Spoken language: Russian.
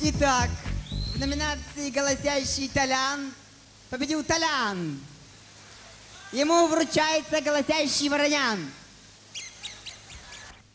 Итак, в номинации «Голосящий Толян» победил Толян. Ему вручается голосящий Воронян.